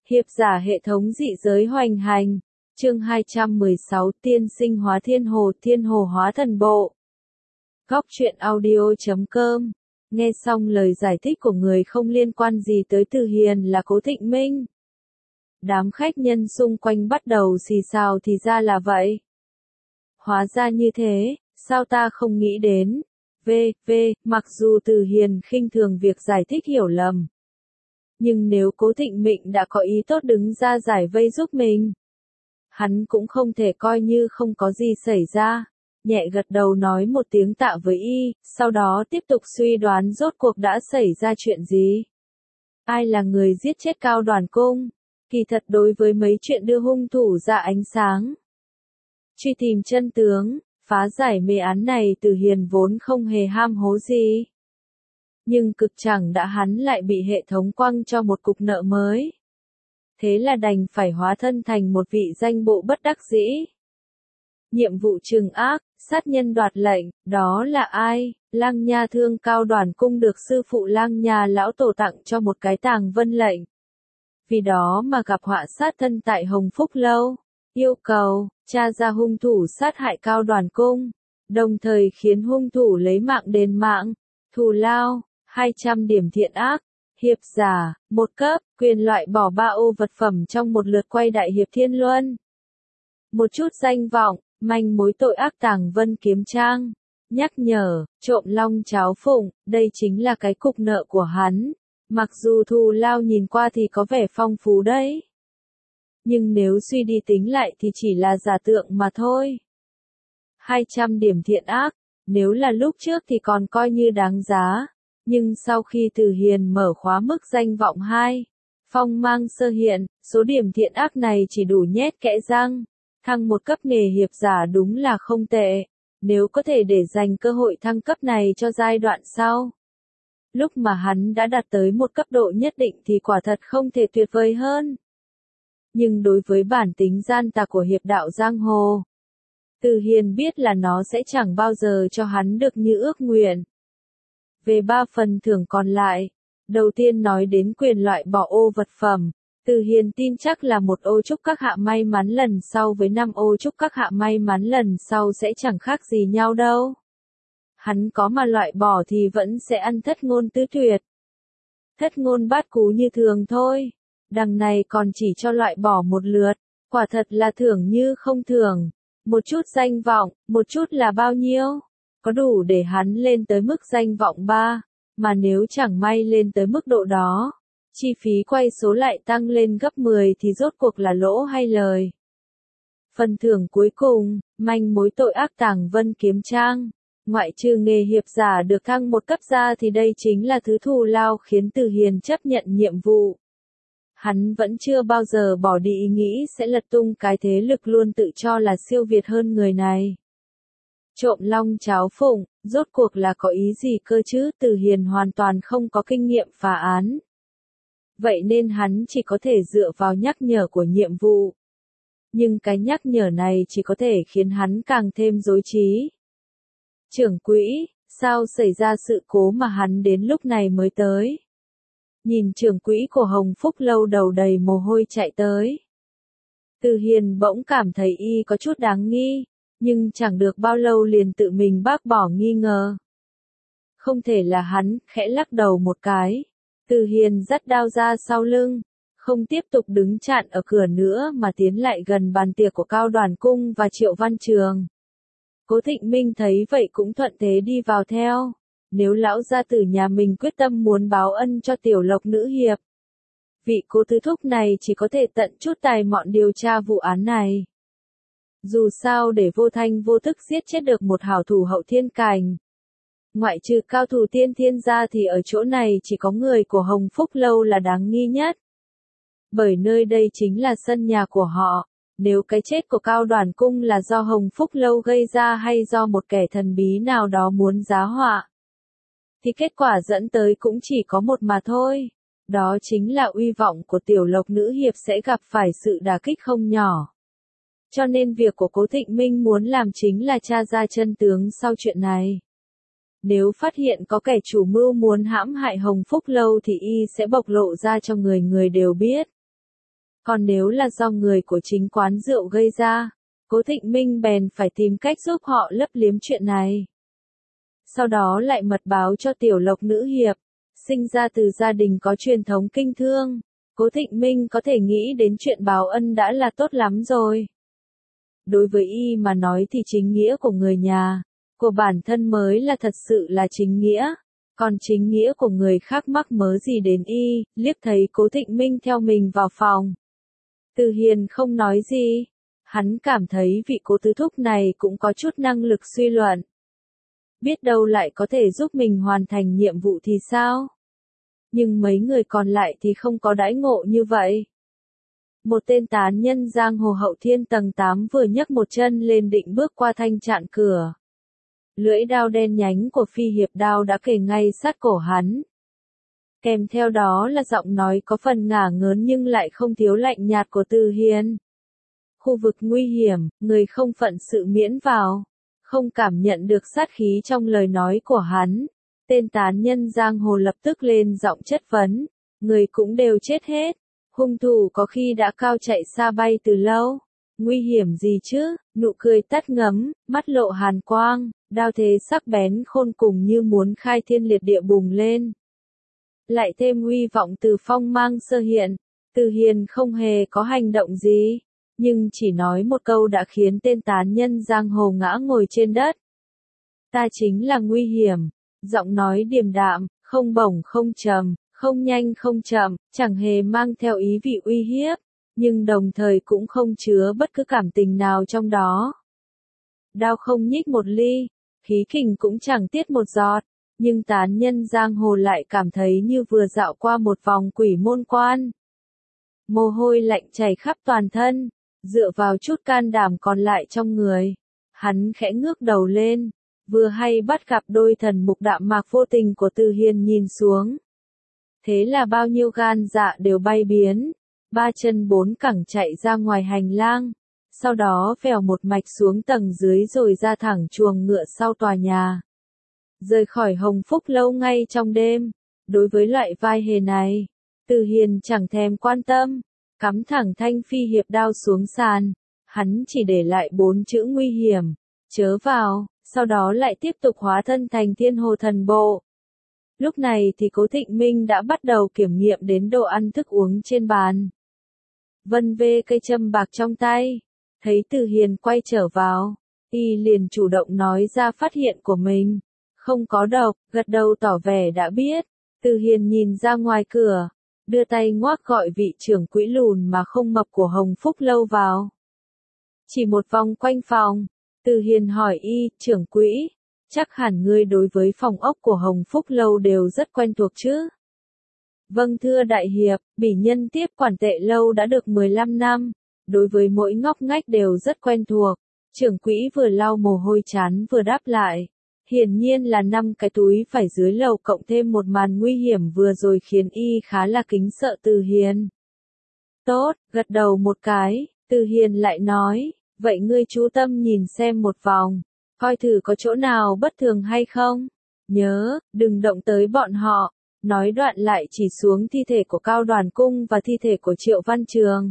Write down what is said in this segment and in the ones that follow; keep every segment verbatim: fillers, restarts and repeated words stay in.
Hiệp giả hệ thống dị giới hoành hành. Chương hai trăm mười sáu Tiên sinh hóa thiên hồ, thiên hồ hóa thần bộ. Góc truyện audio chấm com. Nghe xong lời giải thích của người không liên quan gì tới Từ Hiền là Cố Thịnh Minh. Đám khách nhân xung quanh bắt đầu xì xào thì ra là vậy. Hóa ra như thế, sao ta không nghĩ đến. V, V, mặc dù Từ Hiền khinh thường việc giải thích hiểu lầm. Nhưng nếu Cố Thịnh Minh đã có ý tốt đứng ra giải vây giúp mình, hắn cũng không thể coi như không có gì xảy ra. Nhẹ gật đầu nói một tiếng tạ với y, sau đó tiếp tục suy đoán rốt cuộc đã xảy ra chuyện gì. Ai là người giết chết Cao Đoàn Cung? Kỳ thật đối với mấy chuyện đưa hung thủ ra ánh sáng, truy tìm chân tướng, phá giải mê án này, Từ Hiền vốn không hề ham hố gì. Nhưng cực chẳng đã hắn lại bị hệ thống quăng cho một cục nợ mới. Thế là đành phải hóa thân thành một vị danh bộ bất đắc dĩ. Nhiệm vụ trừng ác, sát nhân đoạt lệnh, đó là ai? Lang Nha thương Cao Đoàn Cung được sư phụ Lang Nha lão tổ tặng cho một cái tàng vân lệnh. Vì đó mà gặp họa sát thân tại Hồng Phúc Lâu. Yêu cầu, tra ra hung thủ sát hại Cao Đoàn Cung, đồng thời khiến hung thủ lấy mạng đền mạng. Thù lao, hai trăm điểm thiện ác. Hiệp giả, một cấp, quyền loại bỏ ba ô vật phẩm trong một lượt quay đại hiệp thiên luân. Một chút danh vọng, manh mối tội ác tàng vân kiếm trang. Nhắc nhở, trộm long cháo phụng, đây chính là cái cục nợ của hắn. Mặc dù thù lao nhìn qua thì có vẻ phong phú đấy. Nhưng nếu suy đi tính lại thì chỉ là giả tượng mà thôi. hai trăm điểm thiện ác, nếu là lúc trước thì còn coi như đáng giá. Nhưng sau khi Từ Hiền mở khóa mức danh vọng hai, phong mang sơ hiện, số điểm thiện ác này chỉ đủ nhét kẽ răng. Thăng một cấp nghề hiệp giả đúng là không tệ. Nếu có thể để dành cơ hội thăng cấp này cho giai đoạn sau. Lúc mà hắn đã đạt tới một cấp độ nhất định thì quả thật không thể tuyệt vời hơn. Nhưng đối với bản tính gian tà của hiệp đạo giang hồ, Từ Hiền biết là nó sẽ chẳng bao giờ cho hắn được như ước nguyện. Về ba phần thưởng còn lại, đầu tiên nói đến quyền loại bỏ ô vật phẩm, Từ Hiền tin chắc là một ô chúc các hạ may mắn lần sau với năm ô chúc các hạ may mắn lần sau sẽ chẳng khác gì nhau đâu. Hắn có mà loại bỏ thì vẫn sẽ ăn thất ngôn tứ tuyệt. Thất ngôn bát cú như thường thôi, đằng này còn chỉ cho loại bỏ một lượt, quả thật là thưởng như không thưởng. Một chút danh vọng, một chút là bao nhiêu? Có đủ để hắn lên tới mức danh vọng ba, mà nếu chẳng may lên tới mức độ đó, chi phí quay số lại tăng lên gấp mười thì rốt cuộc là lỗ hay lời. Phần thưởng cuối cùng, manh mối tội ác tàng vân kiếm trang. Ngoại trừ nghề hiệp giả được thăng một cấp ra thì đây chính là thứ thù lao khiến Từ Hiền chấp nhận nhiệm vụ. Hắn vẫn chưa bao giờ bỏ đi ý nghĩ sẽ lật tung cái thế lực luôn tự cho là siêu việt hơn người này. Trộm long cháo phụng, rốt cuộc là có ý gì cơ chứ? Từ Hiền hoàn toàn không có kinh nghiệm phá án. Vậy nên hắn chỉ có thể dựa vào nhắc nhở của nhiệm vụ. Nhưng cái nhắc nhở này chỉ có thể khiến hắn càng thêm rối trí. Trưởng quỹ, sao xảy ra sự cố mà hắn đến lúc này mới tới? Nhìn trưởng quỹ của Hồng Phúc Lâu đầu đầy mồ hôi chạy tới. Từ Hiền bỗng cảm thấy y có chút đáng nghi, nhưng chẳng được bao lâu liền tự mình bác bỏ nghi ngờ. Không thể là hắn, khẽ lắc đầu một cái. Từ Hiền dắt đao ra sau lưng, không tiếp tục đứng chặn ở cửa nữa mà tiến lại gần bàn tiệc của Cao Đoàn Cung và Triệu Văn Trường. Cố Thịnh Minh thấy vậy cũng thuận thế đi vào theo. Nếu lão gia tử nhà mình quyết tâm muốn báo ân cho Tiểu Lộc nữ hiệp, vị Cố tứ thúc này chỉ có thể tận chút tài mọn điều tra vụ án này. Dù sao để vô thanh vô thức giết chết được một hảo thủ hậu thiên cảnh, ngoại trừ cao thủ tiên thiên ra thì ở chỗ này chỉ có người của Hồng Phúc Lâu là đáng nghi nhất. Bởi nơi đây chính là sân nhà của họ. Nếu cái chết của Cao Đoàn Cung là do Hồng Phúc Lâu gây ra hay do một kẻ thần bí nào đó muốn giá họa, thì kết quả dẫn tới cũng chỉ có một mà thôi. Đó chính là uy vọng của Tiểu Lộc nữ hiệp sẽ gặp phải sự đả kích không nhỏ. Cho nên việc của Cố Thịnh Minh muốn làm chính là tra ra chân tướng sau chuyện này. Nếu phát hiện có kẻ chủ mưu muốn hãm hại Hồng Phúc Lâu thì y sẽ bộc lộ ra cho người người đều biết. Còn nếu là do người của chính quán rượu gây ra, Cố Thịnh Minh bèn phải tìm cách giúp họ lấp liếm chuyện này. Sau đó lại mật báo cho Tiểu Lộc nữ hiệp, sinh ra từ gia đình có truyền thống kinh thương, Cố Thịnh Minh có thể nghĩ đến chuyện báo ân đã là tốt lắm rồi. Đối với y mà nói thì chính nghĩa của người nhà, của bản thân mới là thật sự là chính nghĩa, còn chính nghĩa của người khác mắc mớ gì đến y. Liếc thấy Cố Thịnh Minh theo mình vào phòng, Từ Hiền không nói gì, hắn cảm thấy vị Cố tứ thúc này cũng có chút năng lực suy luận. Biết đâu lại có thể giúp mình hoàn thành nhiệm vụ thì sao? Nhưng mấy người còn lại thì không có đãi ngộ như vậy. Một tên tán nhân giang hồ hậu thiên tầng tám vừa nhấc một chân lên định bước qua thanh chặn cửa. Lưỡi đao đen nhánh của phi hiệp đao đã kề ngay sát cổ hắn. Kèm theo đó là giọng nói có phần ngả ngớn nhưng lại không thiếu lạnh nhạt của Từ Hiền. Khu vực nguy hiểm, người không phận sự miễn vào. Không cảm nhận được sát khí trong lời nói của hắn. Tên tán nhân giang hồ lập tức lên giọng chất vấn. Người cũng đều chết hết. Hung thủ có khi đã cao chạy xa bay từ lâu. Nguy hiểm gì chứ? Nụ cười tắt ngấm, mắt lộ hàn quang, đao thế sắc bén khôn cùng như muốn khai thiên liệt địa bùng lên. Lại thêm uy vọng từ phong mang sơ hiện. Từ Hiền không hề có hành động gì, nhưng chỉ nói một câu đã khiến tên tán nhân giang hồ ngã ngồi trên đất. Ta chính là nguy hiểm. Giọng nói điềm đạm, không bổng không trầm, không nhanh không chậm, chẳng hề mang theo ý vị uy hiếp, nhưng đồng thời cũng không chứa bất cứ cảm tình nào trong đó. Đao không nhích một ly, khí kình cũng chẳng tiết một giọt, nhưng tán nhân giang hồ lại cảm thấy như vừa dạo qua một vòng quỷ môn quan. Mồ hôi lạnh chảy khắp toàn thân, dựa vào chút can đảm còn lại trong người. Hắn khẽ ngước đầu lên, vừa hay bắt gặp đôi thần mục đạm mạc vô tình của Từ Hiền nhìn xuống. Thế là bao nhiêu gan dạ đều bay biến, ba chân bốn cẳng chạy ra ngoài hành lang, sau đó vèo một mạch xuống tầng dưới rồi ra thẳng chuồng ngựa sau tòa nhà. Rời khỏi Hồng Phúc lâu ngay trong đêm, đối với loại vai hề này, Từ Hiền chẳng thèm quan tâm, cắm thẳng thanh phi hiệp đao xuống sàn, hắn chỉ để lại bốn chữ nguy hiểm, chớ vào, sau đó lại tiếp tục hóa thân thành Thiên Hồ Thần Bộ. Lúc này thì Cố Thịnh Minh đã bắt đầu kiểm nghiệm đến đồ ăn thức uống trên bàn. Vân vê cây châm bạc trong tay, thấy Từ Hiền quay trở vào, y liền chủ động nói ra phát hiện của mình. Không có độc, gật đầu tỏ vẻ đã biết. Từ Hiền nhìn ra ngoài cửa, đưa tay ngoác gọi vị trưởng quỹ lùn mà không mập của Hồng Phúc lâu vào. Chỉ một vòng quanh phòng, Từ Hiền hỏi y, trưởng quỹ, chắc hẳn ngươi đối với phòng ốc của Hồng Phúc lâu đều rất quen thuộc chứ? Vâng thưa đại hiệp, bỉ nhân tiếp quản tệ lâu đã được mười lăm năm, đối với mỗi ngóc ngách đều rất quen thuộc. Trưởng quỹ vừa lau mồ hôi chán vừa đáp lại. Hiển nhiên là năm cái túi phải dưới lầu cộng thêm một màn nguy hiểm vừa rồi khiến y khá là kính sợ Từ Hiền. Tốt, gật đầu một cái, Từ Hiền lại nói, vậy ngươi chú tâm nhìn xem một vòng, coi thử có chỗ nào bất thường hay không. Nhớ, đừng động tới bọn họ. Nói đoạn lại chỉ xuống thi thể của Cao Đoàn Cung và thi thể của Triệu Văn Trường.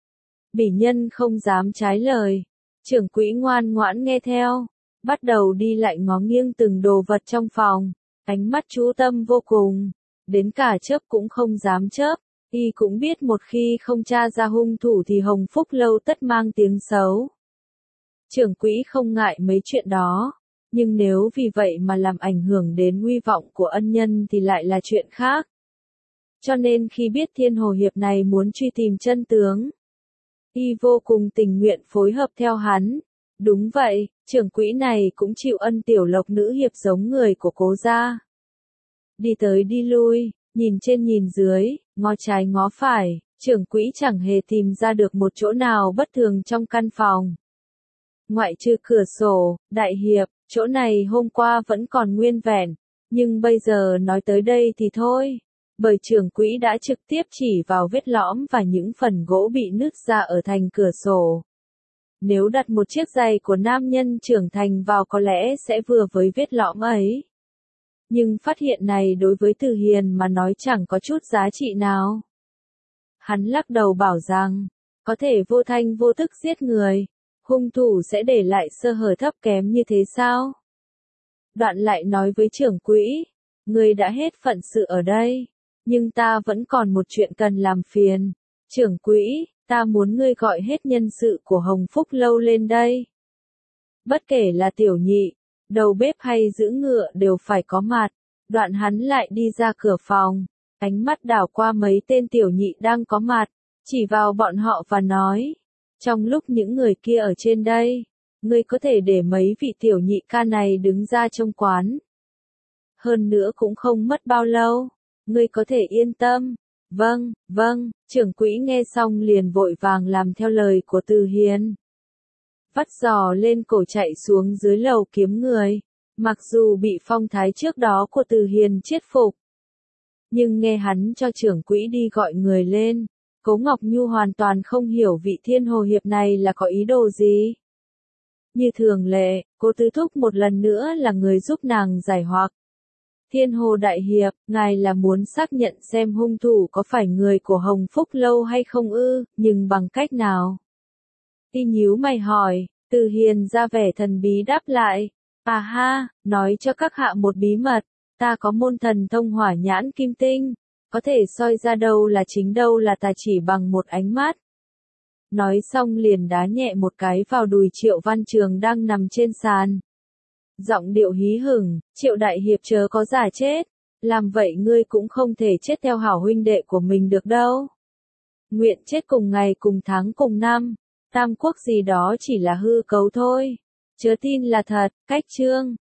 Bỉ nhân không dám trái lời. Trưởng quỹ ngoan ngoãn nghe theo. Bắt đầu đi lại ngó nghiêng từng đồ vật trong phòng. Ánh mắt chú tâm vô cùng. Đến cả chớp cũng không dám chớp. Y cũng biết một khi không tra ra hung thủ thì Hồng Phúc lâu tất mang tiếng xấu. Trưởng quỹ không ngại mấy chuyện đó. Nhưng nếu vì vậy mà làm ảnh hưởng đến uy vọng của ân nhân thì lại là chuyện khác. Cho nên khi biết Thiên Hồ Hiệp này muốn truy tìm chân tướng, y vô cùng tình nguyện phối hợp theo hắn. Đúng vậy, trưởng quỹ này cũng chịu ân Tiểu Lộc nữ hiệp giống người của Cố gia. Đi tới đi lui, nhìn trên nhìn dưới, ngó trái ngó phải, trưởng quỹ chẳng hề tìm ra được một chỗ nào bất thường trong căn phòng. Ngoại trừ cửa sổ, đại hiệp, chỗ này hôm qua vẫn còn nguyên vẹn, nhưng bây giờ nói tới đây thì thôi, bởi trưởng quỹ đã trực tiếp chỉ vào vết lõm và những phần gỗ bị nứt ra ở thành cửa sổ. Nếu đặt một chiếc giày của nam nhân trưởng thành vào có lẽ sẽ vừa với vết lõm ấy. Nhưng phát hiện này đối với Từ Hiền mà nói chẳng có chút giá trị nào. Hắn lắc đầu bảo rằng, có thể vô thanh vô thức giết người, hung thủ sẽ để lại sơ hở thấp kém như thế sao? Đoạn lại nói với trưởng quỹ, ngươi đã hết phận sự ở đây, nhưng ta vẫn còn một chuyện cần làm phiền. Trưởng quỹ, ta muốn ngươi gọi hết nhân sự của Hồng Phúc Lâu lên đây. Bất kể là tiểu nhị, đầu bếp hay giữ ngựa đều phải có mặt. Đoạn hắn lại đi ra cửa phòng, ánh mắt đảo qua mấy tên tiểu nhị đang có mặt, chỉ vào bọn họ và nói, trong lúc những người kia ở trên đây, ngươi có thể để mấy vị tiểu nhị ca này đứng ra trông quán. Hơn nữa cũng không mất bao lâu, ngươi có thể yên tâm. Vâng, vâng, trưởng quỹ nghe xong liền vội vàng làm theo lời của Từ Hiền. Vắt giò lên cổ chạy xuống dưới lầu kiếm người, mặc dù bị phong thái trước đó của Từ Hiền chết phục. Nhưng nghe hắn cho trưởng quỹ đi gọi người lên, Cố Ngọc Nhu hoàn toàn không hiểu vị Thiên Hồ Hiệp này là có ý đồ gì. Như thường lệ, cô Tứ Thúc một lần nữa là người giúp nàng giải hoặc. Thiên Hồ Đại Hiệp, ngài là muốn xác nhận xem hung thủ có phải người của Hồng Phúc Lâu hay không ư, nhưng bằng cách nào? Y nhíu mày hỏi, Từ Hiền ra vẻ thần bí đáp lại, à ha, nói cho các hạ một bí mật, ta có môn thần thông hỏa nhãn kim tinh, có thể soi ra đâu là chính đâu là tà chỉ bằng một ánh mắt. Nói xong liền đá nhẹ một cái vào đùi Triệu Văn Trường đang nằm trên sàn. Giọng điệu hí hửng, Triệu Đại Hiệp chớ có giả chết, làm vậy ngươi cũng không thể chết theo hảo huynh đệ của mình được đâu. Nguyện chết cùng ngày cùng tháng cùng năm, tam quốc gì đó chỉ là hư cấu thôi, chớ tin là thật, cách chương.